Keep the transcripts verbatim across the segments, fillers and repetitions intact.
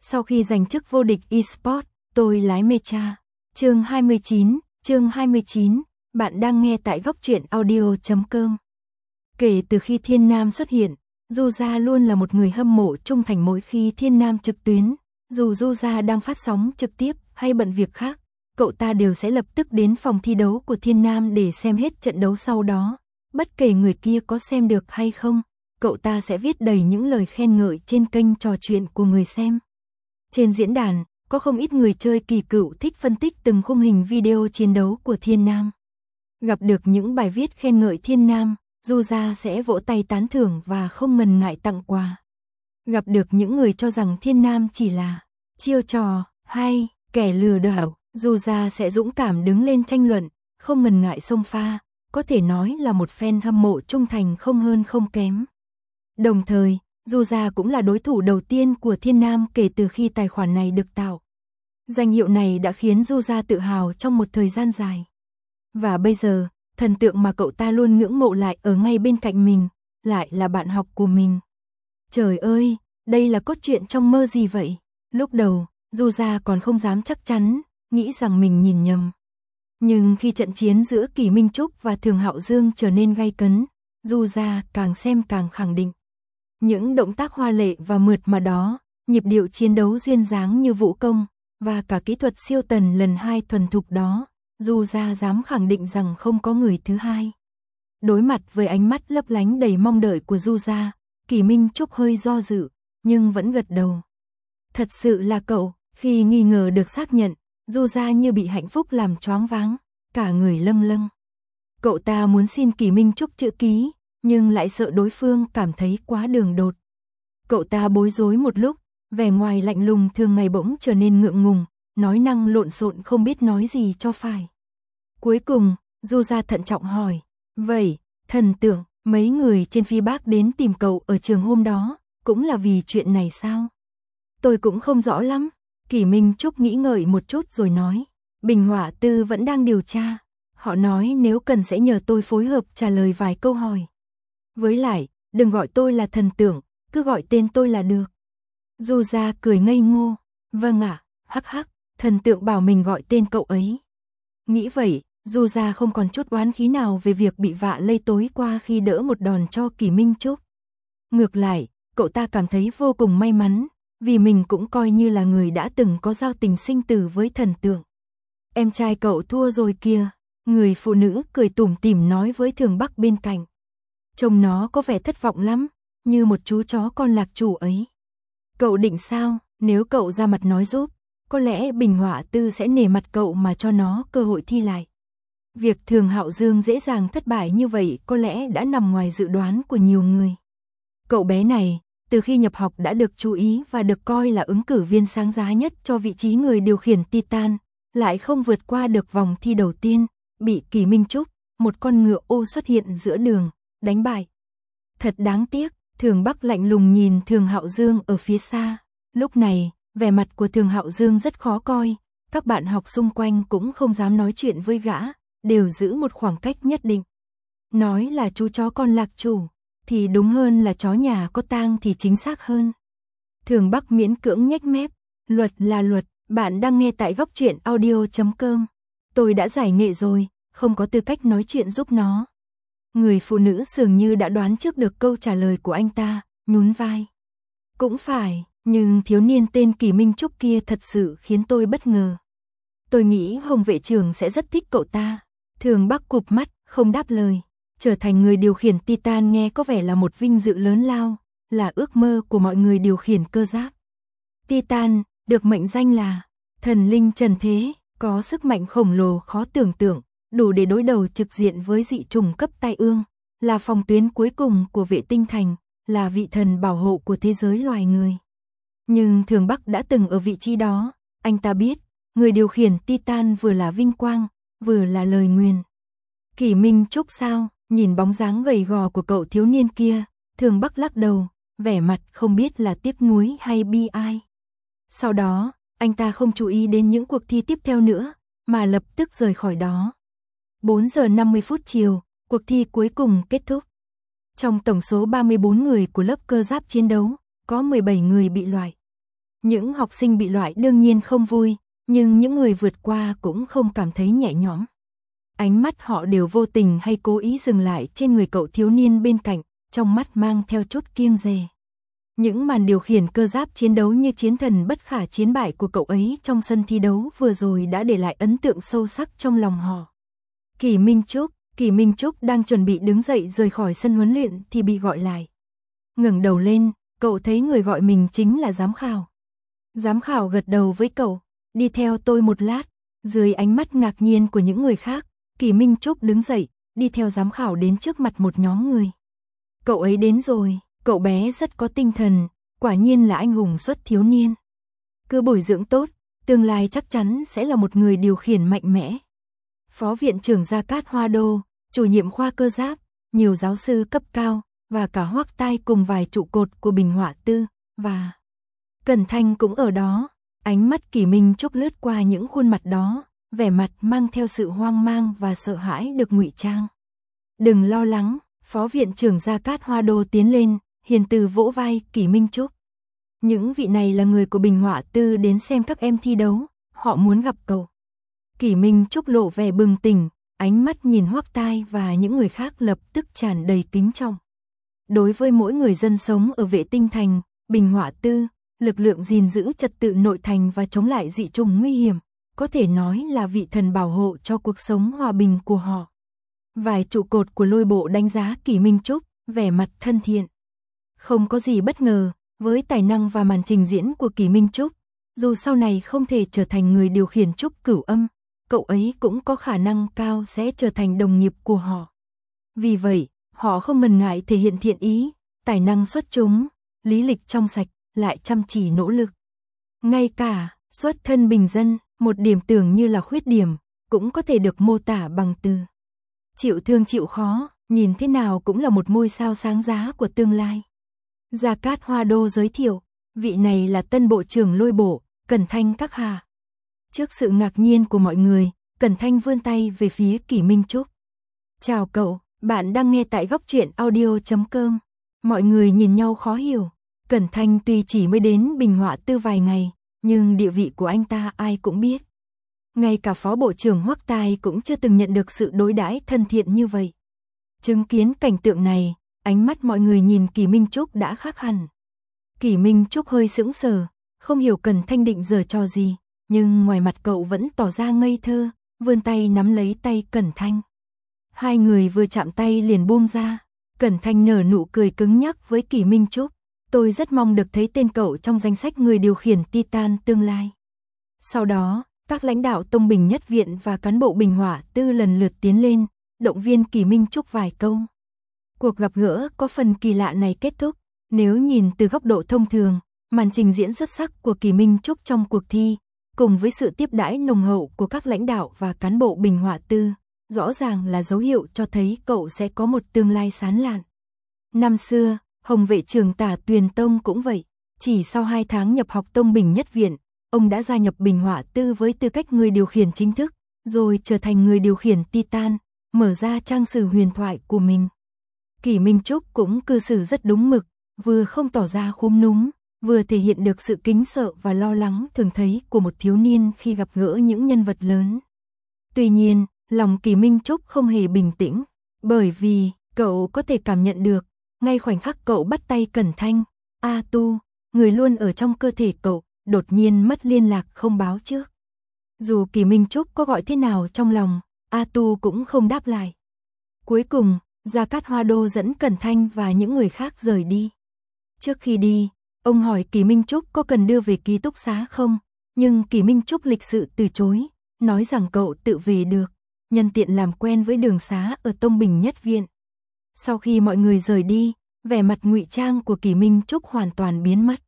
Sau khi giành chức vô địch eSports, tôi lái Mecha. Chương hai mươi chín, chương hai mươi chín, bạn đang nghe tại góc truyện audio chấm com. Kể từ khi Thiên Nam xuất hiện, Du Gia luôn là một người hâm mộ trung thành mỗi khi Thiên Nam trực tuyến. Dù Du Gia đang phát sóng trực tiếp hay bận việc khác, cậu ta đều sẽ lập tức đến phòng thi đấu của Thiên Nam để xem hết trận đấu sau đó. Bất kể người kia có xem được hay không, cậu ta sẽ viết đầy những lời khen ngợi trên kênh trò chuyện của người xem. Trên diễn đàn, có không ít người chơi kỳ cựu thích phân tích từng khung hình video chiến đấu của Thiên Nam. Gặp được những bài viết khen ngợi Thiên Nam, Du Gia sẽ vỗ tay tán thưởng và không ngần ngại tặng quà. Gặp được những người cho rằng Thiên Nam chỉ là chiêu trò hay kẻ lừa đảo, Du Gia sẽ dũng cảm đứng lên tranh luận, không ngần ngại xông pha, có thể nói là một fan hâm mộ trung thành không hơn không kém. Đồng thời, Du Gia cũng là đối thủ đầu tiên của Thiên Nam kể từ khi tài khoản này được tạo. Danh hiệu này đã khiến Du Gia tự hào trong một thời gian dài. Và bây giờ, thần tượng mà cậu ta luôn ngưỡng mộ lại ở ngay bên cạnh mình, lại là bạn học của mình. Trời ơi, đây là cốt truyện trong mơ gì vậy? Lúc đầu, Du Gia còn không dám chắc chắn, nghĩ rằng mình nhìn nhầm. Nhưng khi trận chiến giữa Kỷ Minh Trúc và Thường Hạo Dương trở nên gay cấn, Du Gia càng xem càng khẳng định. Những động tác hoa lệ và mượt mà đó, nhịp điệu chiến đấu duyên dáng như vũ công, và cả kỹ thuật siêu tần lần hai thuần thục đó, Du Gia dám khẳng định rằng không có người thứ hai. Đối mặt với ánh mắt lấp lánh đầy mong đợi của Du Gia, Kỷ Minh Trúc hơi do dự, nhưng vẫn gật đầu. Thật sự là cậu. Khi nghi ngờ được xác nhận, Du Gia như bị hạnh phúc làm choáng váng, cả người lâng lâng. Cậu ta muốn xin Kỷ Minh Trúc chữ ký, nhưng lại sợ đối phương cảm thấy quá đường đột. Cậu ta bối rối một lúc, vẻ ngoài lạnh lùng thường ngày bỗng trở nên ngượng ngùng, nói năng lộn xộn không biết nói gì cho phải. Cuối cùng, Du Gia thận trọng hỏi, vậy, thần tượng, mấy người trên phi bác đến tìm cậu ở trường hôm đó, cũng là vì chuyện này sao? Tôi cũng không rõ lắm. Kỷ Minh Trúc nghĩ ngợi một chút rồi nói, Bình Hỏa Tư vẫn đang điều tra. Họ nói nếu cần sẽ nhờ tôi phối hợp trả lời vài câu hỏi. Với lại, đừng gọi tôi là thần tượng, cứ gọi tên tôi là được. Du Gia cười ngây ngô, vâng ạ, hắc hắc, thần tượng bảo mình gọi tên cậu ấy. Nghĩ vậy, Du Gia không còn chút oán khí nào về việc bị vạ lây tối qua khi đỡ một đòn cho Kỷ Minh Trúc. Ngược lại, cậu ta cảm thấy vô cùng may mắn, vì mình cũng coi như là người đã từng có giao tình sinh tử với thần tượng. Em trai cậu thua rồi kìa, người phụ nữ cười tủm tỉm nói với Thường Bắc bên cạnh. Trông nó có vẻ thất vọng lắm, như một chú chó con lạc chủ ấy. Cậu định sao, nếu cậu ra mặt nói giúp, có lẽ Bình Hỏa Tư sẽ nể mặt cậu mà cho nó cơ hội thi lại. Việc Thường Hạo Dương dễ dàng thất bại như vậy có lẽ đã nằm ngoài dự đoán của nhiều người. Cậu bé này, từ khi nhập học đã được chú ý và được coi là ứng cử viên sáng giá nhất cho vị trí người điều khiển Titan, lại không vượt qua được vòng thi đầu tiên, bị Kỷ Minh Trúc, một con ngựa ô xuất hiện giữa đường, đánh bại. Thật đáng tiếc, Thường Bắc lạnh lùng nhìn Thường Hạo Dương ở phía xa. Lúc này, vẻ mặt của Thường Hạo Dương rất khó coi, các bạn học xung quanh cũng không dám nói chuyện với gã, đều giữ một khoảng cách nhất định. Nói là chú chó con lạc chủ, thì đúng hơn là chó nhà có tang thì chính xác hơn. Thường Bắc miễn cưỡng nhếch mép, luật là luật, bạn đang nghe tại góc truyện audio chấm com. Tôi đã giải nghệ rồi, không có tư cách nói chuyện giúp nó. Người phụ nữ dường như đã đoán trước được câu trả lời của anh ta, nhún vai. Cũng phải, nhưng thiếu niên tên Kỷ Minh Trúc kia thật sự khiến tôi bất ngờ. Tôi nghĩ Hồng vệ trưởng sẽ rất thích cậu ta. Thường Bắc cụp mắt, không đáp lời. Trở thành người điều khiển Titan nghe có vẻ là một vinh dự lớn lao, là ước mơ của mọi người điều khiển cơ giáp. Titan, được mệnh danh là thần linh trần thế, có sức mạnh khổng lồ khó tưởng tượng, đủ để đối đầu trực diện với dị chủng cấp tai ương, là phòng tuyến cuối cùng của vệ tinh thành, là vị thần bảo hộ của thế giới loài người. Nhưng Thường Bắc đã từng ở vị trí đó, anh ta biết, người điều khiển Titan vừa là vinh quang, vừa là lời nguyền. Kỷ Minh Trúc sao? Nhìn bóng dáng gầy gò của cậu thiếu niên kia, Thường Bắc lắc đầu, vẻ mặt không biết là tiếc nuối hay bi ai. Sau đó, anh ta không chú ý đến những cuộc thi tiếp theo nữa, mà lập tức rời khỏi đó. bốn giờ năm mươi phút chiều, cuộc thi cuối cùng kết thúc. Trong tổng số ba mươi bốn người của lớp cơ giáp chiến đấu, có mười bảy người bị loại. Những học sinh bị loại đương nhiên không vui, nhưng những người vượt qua cũng không cảm thấy nhẹ nhõm. Ánh mắt họ đều vô tình hay cố ý dừng lại trên người cậu thiếu niên bên cạnh, trong mắt mang theo chút kiêng dè. Những màn điều khiển cơ giáp chiến đấu như chiến thần bất khả chiến bại của cậu ấy trong sân thi đấu vừa rồi đã để lại ấn tượng sâu sắc trong lòng họ. Kỷ Minh Trúc, Kỷ Minh Trúc đang chuẩn bị đứng dậy rời khỏi sân huấn luyện thì bị gọi lại. Ngẩng đầu lên, cậu thấy người gọi mình chính là giám khảo. Giám khảo gật đầu với cậu, đi theo tôi một lát. Dưới ánh mắt ngạc nhiên của những người khác, Kỷ Minh Trúc đứng dậy, đi theo giám khảo đến trước mặt một nhóm người. Cậu ấy đến rồi, cậu bé rất có tinh thần, quả nhiên là anh hùng xuất thiếu niên. Cứ bồi dưỡng tốt, tương lai chắc chắn sẽ là một người điều khiển mạnh mẽ. Phó viện trưởng Gia Cát Hoa Đô, chủ nhiệm khoa cơ giáp, nhiều giáo sư cấp cao, và cả Hoắc Tai cùng vài trụ cột của Bình Họa Tư, và Cẩn Thanh cũng ở đó. Ánh mắt Kỷ Minh Trúc lướt qua những khuôn mặt đó, vẻ mặt mang theo sự hoang mang và sợ hãi được ngụy trang. Đừng lo lắng, Phó viện trưởng Gia Cát Hoa Đô tiến lên, hiền từ vỗ vai Kỷ Minh Trúc. Những vị này là người của Bình Họa Tư đến xem các em thi đấu, họ muốn gặp cậu. Kỷ Minh Trúc lộ vẻ bừng tỉnh, ánh mắt nhìn Hoắc Tai và những người khác lập tức tràn đầy kính trọng. Đối với mỗi người dân sống ở Vệ Tinh Thành, Bình Họa Tư, lực lượng gìn giữ trật tự nội thành và chống lại dị chủng nguy hiểm, có thể nói là vị thần bảo hộ cho cuộc sống hòa bình của họ. Vài trụ cột của lôi bộ đánh giá Kỷ Minh Trúc, vẻ mặt thân thiện. Không có gì bất ngờ, với tài năng và màn trình diễn của Kỷ Minh Trúc, dù sau này không thể trở thành người điều khiển trúc cửu âm, cậu ấy cũng có khả năng cao sẽ trở thành đồng nghiệp của họ. Vì vậy, họ không ngần ngại thể hiện thiện ý, tài năng xuất chúng, lý lịch trong sạch, lại chăm chỉ nỗ lực. Ngay cả xuất thân bình dân, một điểm tưởng như là khuyết điểm, cũng có thể được mô tả bằng từ chịu thương chịu khó, nhìn thế nào cũng là một ngôi sao sáng giá của tương lai. Gia Cát Hoa Đô giới thiệu, vị này là tân bộ trưởng lôi bộ, Cẩn Thanh các hạ. Trước sự ngạc nhiên của mọi người, Cẩn Thanh vươn tay về phía Kỷ Minh Trúc. Chào cậu, bạn đang nghe tại góc truyện audio chấm com. Mọi người nhìn nhau khó hiểu. Cẩn Thanh tuy chỉ mới đến Bình Họa Tư vài ngày, nhưng địa vị của anh ta ai cũng biết. Ngay cả Phó Bộ trưởng Hoắc Tai cũng chưa từng nhận được sự đối đãi thân thiện như vậy. Chứng kiến cảnh tượng này, ánh mắt mọi người nhìn Kỷ Minh Trúc đã khác hẳn. Kỷ Minh Trúc hơi sững sờ, không hiểu Cẩn Thanh định giở trò gì, nhưng ngoài mặt cậu vẫn tỏ ra ngây thơ, vươn tay nắm lấy tay Cẩn Thanh. Hai người vừa chạm tay liền buông ra, Cẩn Thanh nở nụ cười cứng nhắc với Kỷ Minh Trúc. Tôi rất mong được thấy tên cậu trong danh sách người điều khiển Titan tương lai. Sau đó, các lãnh đạo Tông Bình Nhất Viện và cán bộ Bình Họa Tư lần lượt tiến lên, động viên Kỷ Minh Trúc vài câu. Cuộc gặp gỡ có phần kỳ lạ này kết thúc, nếu nhìn từ góc độ thông thường, màn trình diễn xuất sắc của Kỷ Minh Trúc trong cuộc thi, cùng với sự tiếp đãi nồng hậu của các lãnh đạo và cán bộ Bình Họa Tư, rõ ràng là dấu hiệu cho thấy cậu sẽ có một tương lai sáng lạn. Năm xưa, Hồng vệ trưởng Tả Tuyền Tông cũng vậy, chỉ sau hai tháng nhập học Tông Bình Nhất Viện, ông đã gia nhập Bình Họa Tư với tư cách người điều khiển chính thức, rồi trở thành người điều khiển Titan, mở ra trang sử huyền thoại của mình. Kỷ Minh Trúc cũng cư xử rất đúng mực, vừa không tỏ ra khúm núm, vừa thể hiện được sự kính sợ và lo lắng thường thấy của một thiếu niên khi gặp gỡ những nhân vật lớn. Tuy nhiên, lòng Kỷ Minh Trúc không hề bình tĩnh, bởi vì cậu có thể cảm nhận được, ngay khoảnh khắc cậu bắt tay Cẩn Thanh, A Tu, người luôn ở trong cơ thể cậu, đột nhiên mất liên lạc không báo trước. Dù Kỷ Minh Trúc có gọi thế nào trong lòng, A Tu cũng không đáp lại. Cuối cùng, Gia Cát Hoa Đô dẫn Cẩn Thanh và những người khác rời đi. Trước khi đi, ông hỏi Kỷ Minh Trúc có cần đưa về ký túc xá không, nhưng Kỷ Minh Trúc lịch sự từ chối, nói rằng cậu tự về được, nhân tiện làm quen với đường xá ở Tông Bình Nhất Viện. Sau khi mọi người rời đi, vẻ mặt ngụy trang của Kỷ Minh Trúc hoàn toàn biến mất.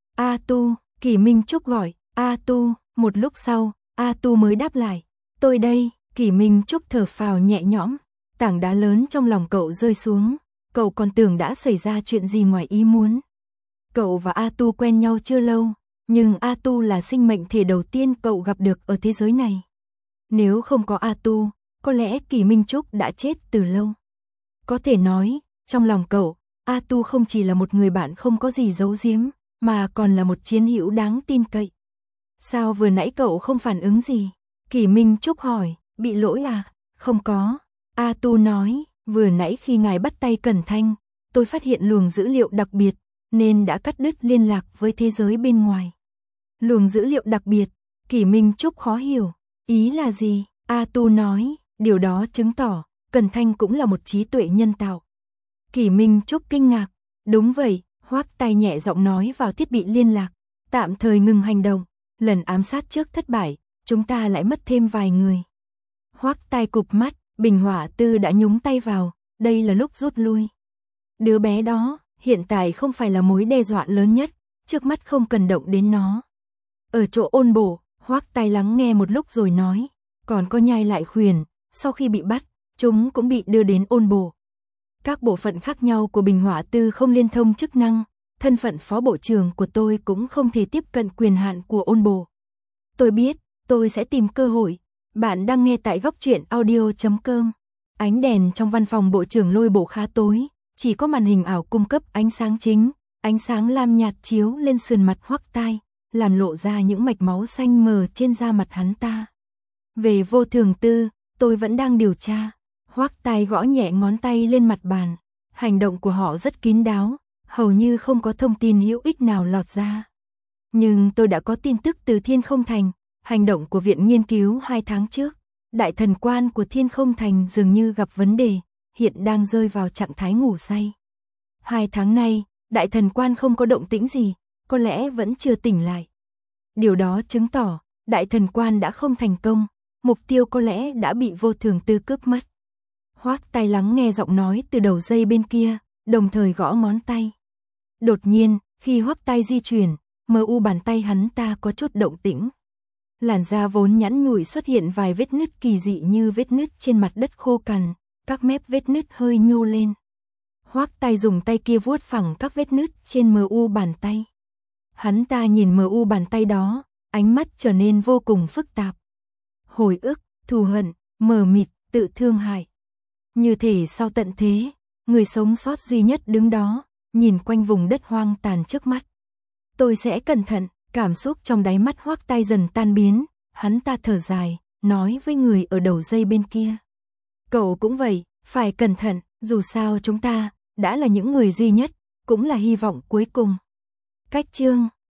A Tu, Kỷ Minh Trúc gọi, A Tu, một lúc sau, A Tu mới đáp lại, tôi đây. Kỷ Minh Trúc thở phào nhẹ nhõm, tảng đá lớn trong lòng cậu rơi xuống, cậu còn tưởng đã xảy ra chuyện gì ngoài ý muốn. Cậu và A Tu quen nhau chưa lâu, nhưng A Tu là sinh mệnh thể đầu tiên cậu gặp được ở thế giới này. Nếu không có A Tu, có lẽ Kỷ Minh Trúc đã chết từ lâu. Có thể nói, trong lòng cậu, A Tu không chỉ là một người bạn không có gì giấu giếm, mà còn là một chiến hữu đáng tin cậy. Sao vừa nãy cậu không phản ứng gì? Kỷ Minh Trúc hỏi, bị lỗi à? Không có. A Tu nói, vừa nãy khi ngài bắt tay Cẩn Thanh, tôi phát hiện luồng dữ liệu đặc biệt, nên đã cắt đứt liên lạc với thế giới bên ngoài. Luồng dữ liệu đặc biệt, Kỷ Minh Trúc khó hiểu, ý là gì? A Tu nói, điều đó chứng tỏ, Cẩn Thanh cũng là một trí tuệ nhân tạo. Kỷ Minh Trúc kinh ngạc, đúng vậy, Hoắc Tay nhẹ giọng nói vào thiết bị liên lạc, tạm thời ngừng hành động, lần ám sát trước thất bại, chúng ta lại mất thêm vài người. Hoắc Tay cụp mắt, Bình Hỏa Tư đã nhúng tay vào, đây là lúc rút lui. Đứa bé đó, hiện tại không phải là mối đe dọa lớn nhất, trước mắt không cần động đến nó. Ở chỗ ôn bổ, Hoắc Tay lắng nghe một lúc rồi nói, còn có Nhai Lại Khuyển, sau khi bị bắt, chúng cũng bị đưa đến ôn bổ. Các bộ phận khác nhau của Bình Hỏa Tư không liên thông chức năng, thân phận phó bộ trưởng của tôi cũng không thể tiếp cận quyền hạn của ôn bổ. Tôi biết, tôi sẽ tìm cơ hội. Bạn đang nghe tại góc truyện audio chấm com. Ánh đèn trong văn phòng bộ trưởng Lôi Bổ khá tối, chỉ có màn hình ảo cung cấp ánh sáng chính, ánh sáng lam nhạt chiếu lên sườn mặt Hoắc Tay, làm lộ ra những mạch máu xanh mờ trên da mặt hắn ta. Về Vô Thường Tư, tôi vẫn đang điều tra. Hoắc Tay gõ nhẹ ngón tay lên mặt bàn, hành động của họ rất kín đáo, hầu như không có thông tin hữu ích nào lọt ra. Nhưng tôi đã có tin tức từ Thiên Không Thành, hành động của viện nghiên cứu hai tháng trước. Đại thần quan của Thiên Không Thành dường như gặp vấn đề, hiện đang rơi vào trạng thái ngủ say. Hai tháng nay, đại thần quan không có động tĩnh gì, có lẽ vẫn chưa tỉnh lại. Điều đó chứng tỏ, đại thần quan đã không thành công, mục tiêu có lẽ đã bị Vô Thường Tư cướp mất. Hoắc Tay lắng nghe giọng nói từ đầu dây bên kia, đồng thời gõ ngón tay. Đột nhiên, khi Hoắc Tay di chuyển, mờ u bàn tay hắn ta có chút động tĩnh. Làn da vốn nhẵn nhụi xuất hiện vài vết nứt kỳ dị như vết nứt trên mặt đất khô cằn, các mép vết nứt hơi nhô lên. Hoắc Tay dùng tay kia vuốt phẳng các vết nứt trên mờ u bàn tay. Hắn ta nhìn mờ u bàn tay đó, ánh mắt trở nên vô cùng phức tạp. Hồi ức, thù hận, mờ mịt, tự thương hại. Như thể sau tận thế, người sống sót duy nhất đứng đó, nhìn quanh vùng đất hoang tàn trước mắt. Tôi sẽ cẩn thận, cảm xúc trong đáy mắt Hoắc Tay dần tan biến, hắn ta thở dài, nói với người ở đầu dây bên kia. Cậu cũng vậy, phải cẩn thận, dù sao chúng ta, đã là những người duy nhất, cũng là hy vọng cuối cùng. Cách chương